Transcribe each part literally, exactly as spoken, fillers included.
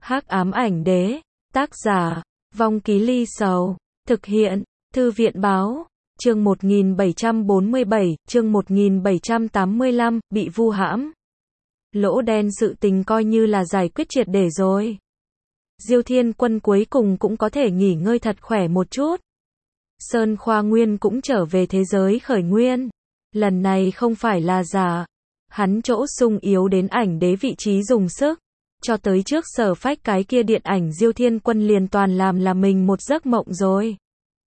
Hắc ám ảnh đế, tác giả, Vong Ký Ly Sầu, thực hiện, Thư viện báo, chương một nghìn bảy trăm bốn mươi bảy, chương một nghìn bảy trăm tám mươi lăm, bị vu hãm. Lỗ đen sự tình coi như là giải quyết triệt để rồi. Diêu Thiên Quân cuối cùng cũng có thể nghỉ ngơi thật khỏe một chút. Sơn Khoa Nguyên cũng trở về thế giới khởi nguyên. Lần này không phải là giả. Hắn chỗ sung yếu đến ảnh đế vị trí dùng sức. Cho tới trước Sở Phách cái kia điện ảnh Diêu Thiên Quân liền toàn làm là mình một giấc mộng rồi.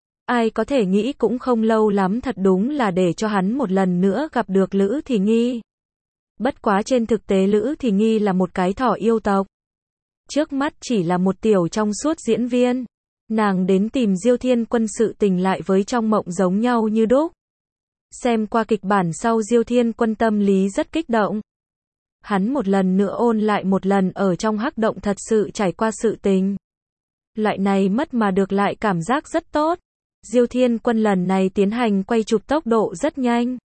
Ai có thể nghĩ cũng không lâu lắm thật đúng là để cho hắn một lần nữa gặp được Lữ Thì Nghi. Bất quá trên thực tế Lữ Thì Nghi là một cái thỏ yêu tộc. Trước mắt chỉ là một tiểu trong suốt diễn viên. Nàng đến tìm Diêu Thiên Quân sự tình lại với trong mộng giống nhau như đúc. Xem qua kịch bản sau Diêu Thiên Quân tâm lý rất kích động. Hắn một lần nữa ôn lại một lần ở trong hắc động thật sự trải qua sự tình. Loại này mất mà được lại cảm giác rất tốt. Diêu Thiên Quân lần này tiến hành quay chụp tốc độ rất nhanh.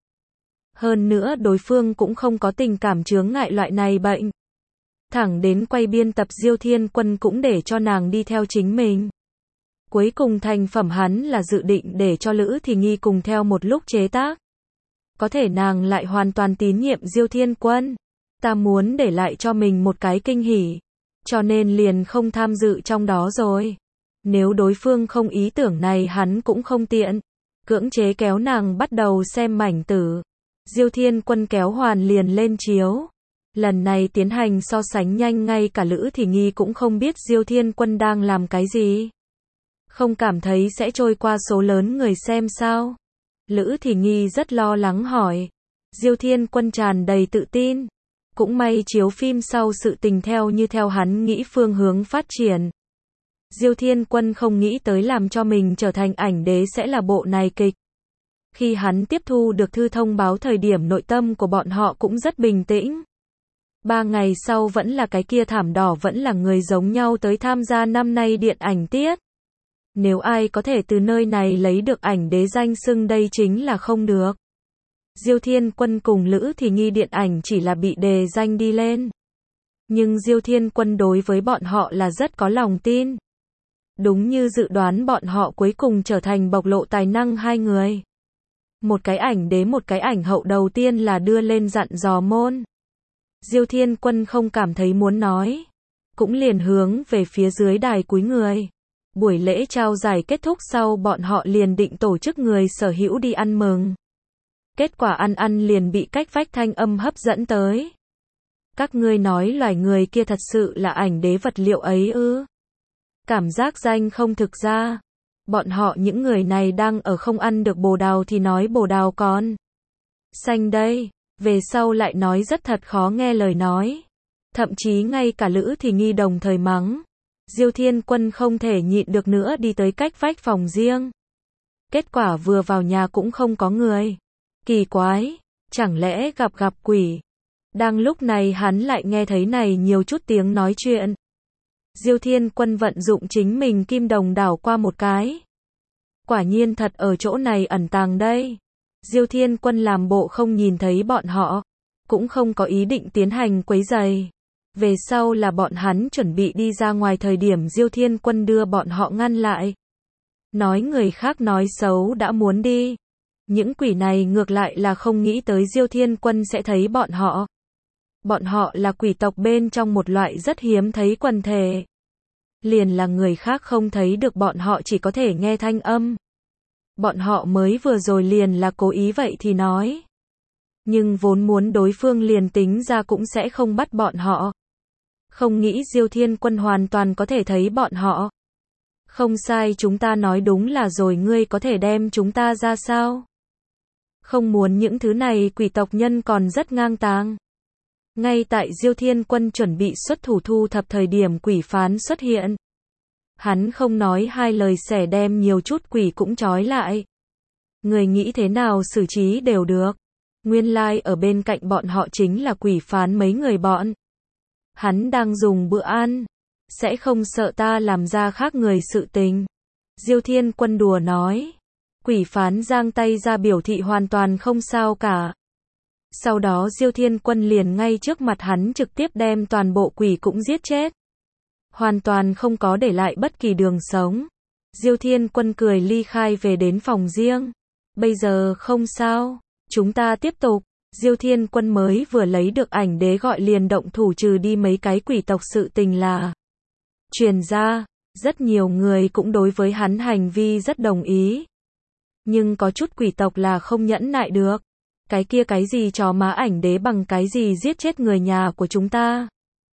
Hơn nữa đối phương cũng không có tình cảm chướng ngại loại này bệnh. Thẳng đến quay biên tập Diêu Thiên Quân cũng để cho nàng đi theo chính mình. Cuối cùng thành phẩm hắn là dự định để cho Lữ Thì Nghi cùng theo một lúc chế tác. Có thể nàng lại hoàn toàn tín nhiệm Diêu Thiên Quân. Ta muốn để lại cho mình một cái kinh hỉ. Cho nên liền không tham dự trong đó rồi. Nếu đối phương không ý tưởng này hắn cũng không tiện. Cưỡng chế kéo nàng bắt đầu xem mảnh tử. Diêu Thiên Quân kéo hoàn liền lên chiếu. Lần này tiến hành so sánh nhanh ngay cả Lữ Thì Nghi cũng không biết Diêu Thiên Quân đang làm cái gì. Không cảm thấy sẽ trôi qua số lớn người xem sao? Lữ Thì Nghi rất lo lắng hỏi. Diêu Thiên Quân tràn đầy tự tin. Cũng may chiếu phim sau sự tình theo như theo hắn nghĩ phương hướng phát triển. Diêu Thiên Quân không nghĩ tới làm cho mình trở thành ảnh đế sẽ là bộ này kịch. Khi hắn tiếp thu được thư thông báo thời điểm nội tâm của bọn họ cũng rất bình tĩnh. Ba ngày sau vẫn là cái kia thảm đỏ vẫn là người giống nhau tới tham gia năm nay điện ảnh tiết. Nếu ai có thể từ nơi này lấy được ảnh đế danh xưng đây chính là không được. Diêu Thiên Quân cùng Lữ Thì Nghi điện ảnh chỉ là bị đề danh đi lên. Nhưng Diêu Thiên Quân đối với bọn họ là rất có lòng tin. Đúng như dự đoán bọn họ cuối cùng trở thành bộc lộ tài năng hai người. Một cái ảnh đế một cái ảnh hậu đầu tiên là đưa lên dặn dò môn. Diêu Thiên Quân không cảm thấy muốn nói. Cũng liền hướng về phía dưới đài cúi người. Buổi lễ trao giải kết thúc sau bọn họ liền định tổ chức người sở hữu đi ăn mừng. Kết quả ăn ăn liền bị cách vách thanh âm hấp dẫn tới. Các ngươi nói loài người kia thật sự là ảnh đế vật liệu ấy ư? Cảm giác danh không thực ra. Bọn họ những người này đang ở không ăn được bồ đào thì nói bồ đào con. Xanh đây, về sau lại nói rất thật khó nghe lời nói. Thậm chí ngay cả Lữ Thì Nghi đồng thời mắng. Diêu Thiên Quân không thể nhịn được nữa đi tới cách vách phòng riêng. Kết quả vừa vào nhà cũng không có người. Kỳ quái, chẳng lẽ gặp gặp quỷ. Đang lúc này hắn lại nghe thấy này nhiều chút tiếng nói chuyện. Diêu Thiên Quân vận dụng chính mình kim đồng đảo qua một cái. Quả nhiên thật ở chỗ này ẩn tàng đây. Diêu Thiên Quân làm bộ không nhìn thấy bọn họ. Cũng không có ý định tiến hành quấy rầy. Về sau là bọn hắn chuẩn bị đi ra ngoài thời điểm Diêu Thiên Quân đưa bọn họ ngăn lại. Nói người khác nói xấu đã muốn đi. Những quỷ này ngược lại là không nghĩ tới Diêu Thiên Quân sẽ thấy bọn họ. Bọn họ là quỷ tộc bên trong một loại rất hiếm thấy quần thể. Liền là người khác không thấy được bọn họ chỉ có thể nghe thanh âm. Bọn họ mới vừa rồi liền là cố ý vậy thì nói. Nhưng vốn muốn đối phương liền tính ra cũng sẽ không bắt bọn họ. Không nghĩ Diêu Thiên Quân hoàn toàn có thể thấy bọn họ. Không sai chúng ta nói đúng là rồi ngươi có thể đem chúng ta ra sao? Không muốn những thứ này quỷ tộc nhân còn rất ngang tàng. Ngay tại Diêu Thiên Quân chuẩn bị xuất thủ thu thập thời điểm quỷ phán xuất hiện. Hắn không nói hai lời xẻ đem nhiều chút quỷ cũng trói lại. Người nghĩ thế nào xử trí đều được. Nguyên lai ở bên cạnh bọn họ chính là quỷ phán mấy người bọn. Hắn đang dùng bữa ăn. Sẽ không sợ ta làm ra khác người sự tình. Diêu Thiên Quân đùa nói. Quỷ phán giang tay ra biểu thị hoàn toàn không sao cả. Sau đó Diêu Thiên Quân liền ngay trước mặt hắn trực tiếp đem toàn bộ quỷ cũng giết chết. hoàn toàn không có để lại bất kỳ đường sống. Diêu Thiên Quân cười ly khai về đến phòng riêng. Bây giờ không sao, chúng ta tiếp tục. Diêu Thiên Quân mới vừa lấy được ảnh đế gọi liền động thủ trừ đi mấy cái quỷ tộc, sự tình là truyền ra, rất nhiều người cũng đối với hắn hành vi rất đồng ý. Nhưng có chút quỷ tộc là không nhẫn nại được. Cái kia cái gì chó má ảnh đế bằng cái gì giết chết người nhà của chúng ta.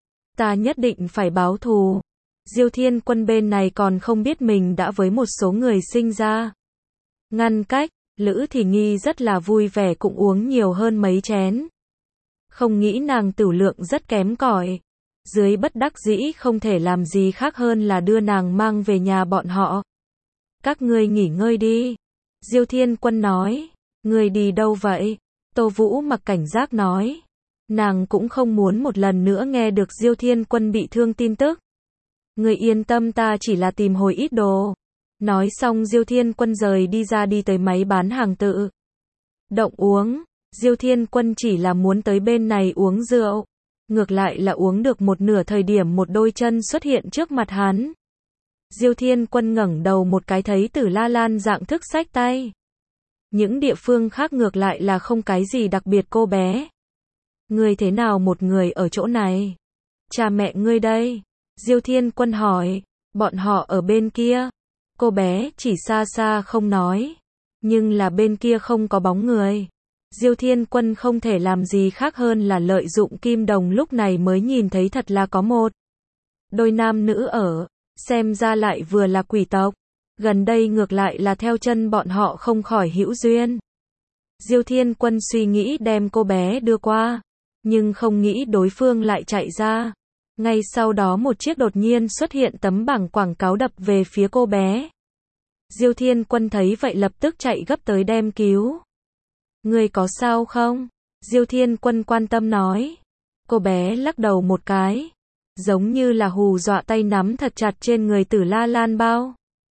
Ta nhất định phải báo thù. Diêu Thiên Quân bên này còn không biết mình đã với một số người sinh ra ngăn cách. Lữ Thì Nghi rất là vui vẻ cũng uống nhiều hơn mấy chén. Không nghĩ nàng tửu lượng rất kém cỏi. Dưới bất đắc dĩ không thể làm gì khác hơn là đưa nàng mang về nhà bọn họ. Các ngươi nghỉ ngơi đi. Diêu Thiên Quân nói. Ngươi đi đâu vậy? Tô Vũ Mặc cảnh giác nói. Nàng cũng không muốn một lần nữa nghe được Diêu Thiên Quân bị thương tin tức. Ngươi yên tâm, ta chỉ là tìm hồi ít đồ. Nói xong Diêu Thiên Quân rời đi ra đi tới máy bán hàng tự động uống. Diêu Thiên Quân chỉ là muốn tới bên này uống rượu. Ngược lại là uống được một nửa thời điểm một đôi chân xuất hiện trước mặt hắn. Diêu Thiên Quân ngẩng đầu một cái thấy Tử La Lan dạng thức xách tay. Những địa phương khác ngược lại là không cái gì đặc biệt. Cô bé, ngươi thế nào một người ở chỗ này? Cha mẹ ngươi đây? Diêu Thiên Quân hỏi. Bọn họ ở bên kia. Cô bé chỉ xa xa không nói. Nhưng là bên kia không có bóng người. Diêu Thiên Quân không thể làm gì khác hơn là lợi dụng kim đồng lúc này mới nhìn thấy thật là có một đôi nam nữ ở. Xem ra lại vừa là quỷ tộc. Gần đây ngược lại là theo chân bọn họ không khỏi hữu duyên. Diêu Thiên Quân suy nghĩ đem cô bé đưa qua. Nhưng không nghĩ đối phương lại chạy ra. Ngay sau đó một chiếc đột nhiên xuất hiện tấm bảng quảng cáo đập về phía cô bé. Diêu Thiên Quân thấy vậy lập tức chạy gấp tới đem cứu. Ngươi có sao không? Diêu Thiên Quân quan tâm nói. Cô bé lắc đầu một cái. Giống như là hù dọa, tay nắm thật chặt trên người Tử La Lan bao.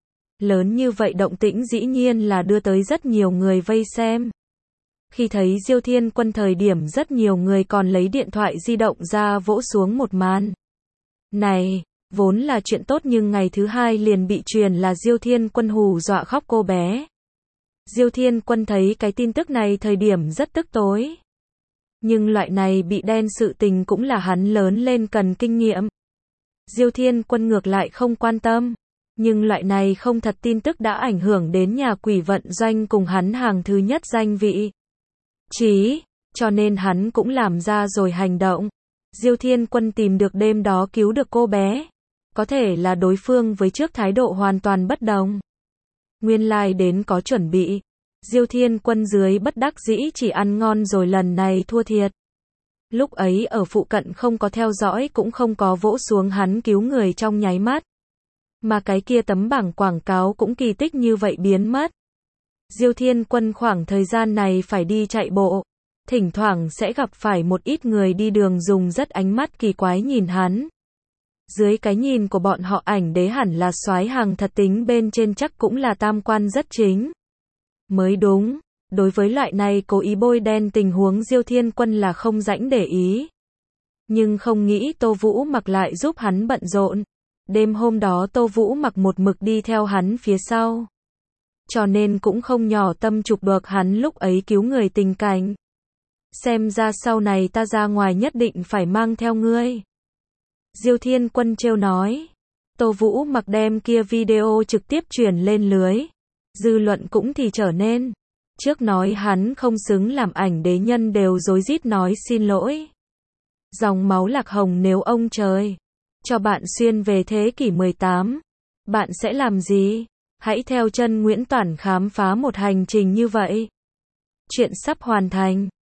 Lớn như vậy động tĩnh dĩ nhiên là đưa tới rất nhiều người vây xem. Khi thấy Diêu Thiên Quân thời điểm rất nhiều người còn lấy điện thoại di động ra vỗ xuống một màn. Này, vốn là chuyện tốt nhưng ngày thứ hai liền bị truyền là Diêu Thiên Quân hù dọa khóc cô bé. Diêu Thiên Quân thấy cái tin tức này thời điểm rất tức tối. Nhưng loại này bị đen sự tình cũng là hắn lớn lên cần kinh nghiệm. Diêu Thiên Quân ngược lại không quan tâm. Nhưng loại này không thật tin tức đã ảnh hưởng đến nhà quỷ vận doanh cùng hắn hàng thứ nhất danh vị trí, cho nên hắn cũng làm ra rồi hành động. Diêu Thiên Quân tìm được đêm đó cứu được cô bé. Có thể là đối phương với trước thái độ hoàn toàn bất đồng. Nguyên lai đến có chuẩn bị. Diêu Thiên Quân dưới bất đắc dĩ chỉ ăn ngon rồi lần này thua thiệt. Lúc ấy ở phụ cận không có theo dõi cũng không có vỗ xuống hắn cứu người trong nháy mắt. Mà cái kia tấm bảng quảng cáo cũng kỳ tích như vậy biến mất. Diêu Thiên Quân khoảng thời gian này phải đi chạy bộ. Thỉnh thoảng sẽ gặp phải một ít người đi đường dùng rất ánh mắt kỳ quái nhìn hắn. Dưới cái nhìn của bọn họ ảnh đế hẳn là soái hàng thật, tính bên trên chắc cũng là tam quan rất chính. Mới đúng, đối với loại này cố ý bôi đen tình huống Diêu Thiên Quân là không rảnh để ý. Nhưng không nghĩ Tô Vũ Mặc lại giúp hắn bận rộn. Đêm hôm đó Tô Vũ Mặc một mực đi theo hắn phía sau. Cho nên cũng không nhỏ tâm chụp được hắn lúc ấy cứu người tình cảnh. Xem ra sau này ta ra ngoài nhất định phải mang theo ngươi. Diêu Thiên Quân trêu nói. Tô Vũ Mặc đem kia video trực tiếp truyền lên lưới. Dư luận cũng thì trở nên. Trước nói hắn không xứng làm ảnh đế, nhân đều rối rít nói xin lỗi. Dòng máu Lạc Hồng, nếu ông trời cho bạn xuyên về thế kỷ mười tám, bạn sẽ làm gì? Hãy theo chân Nguyễn Toản khám phá một hành trình như vậy. Chuyện sắp hoàn thành.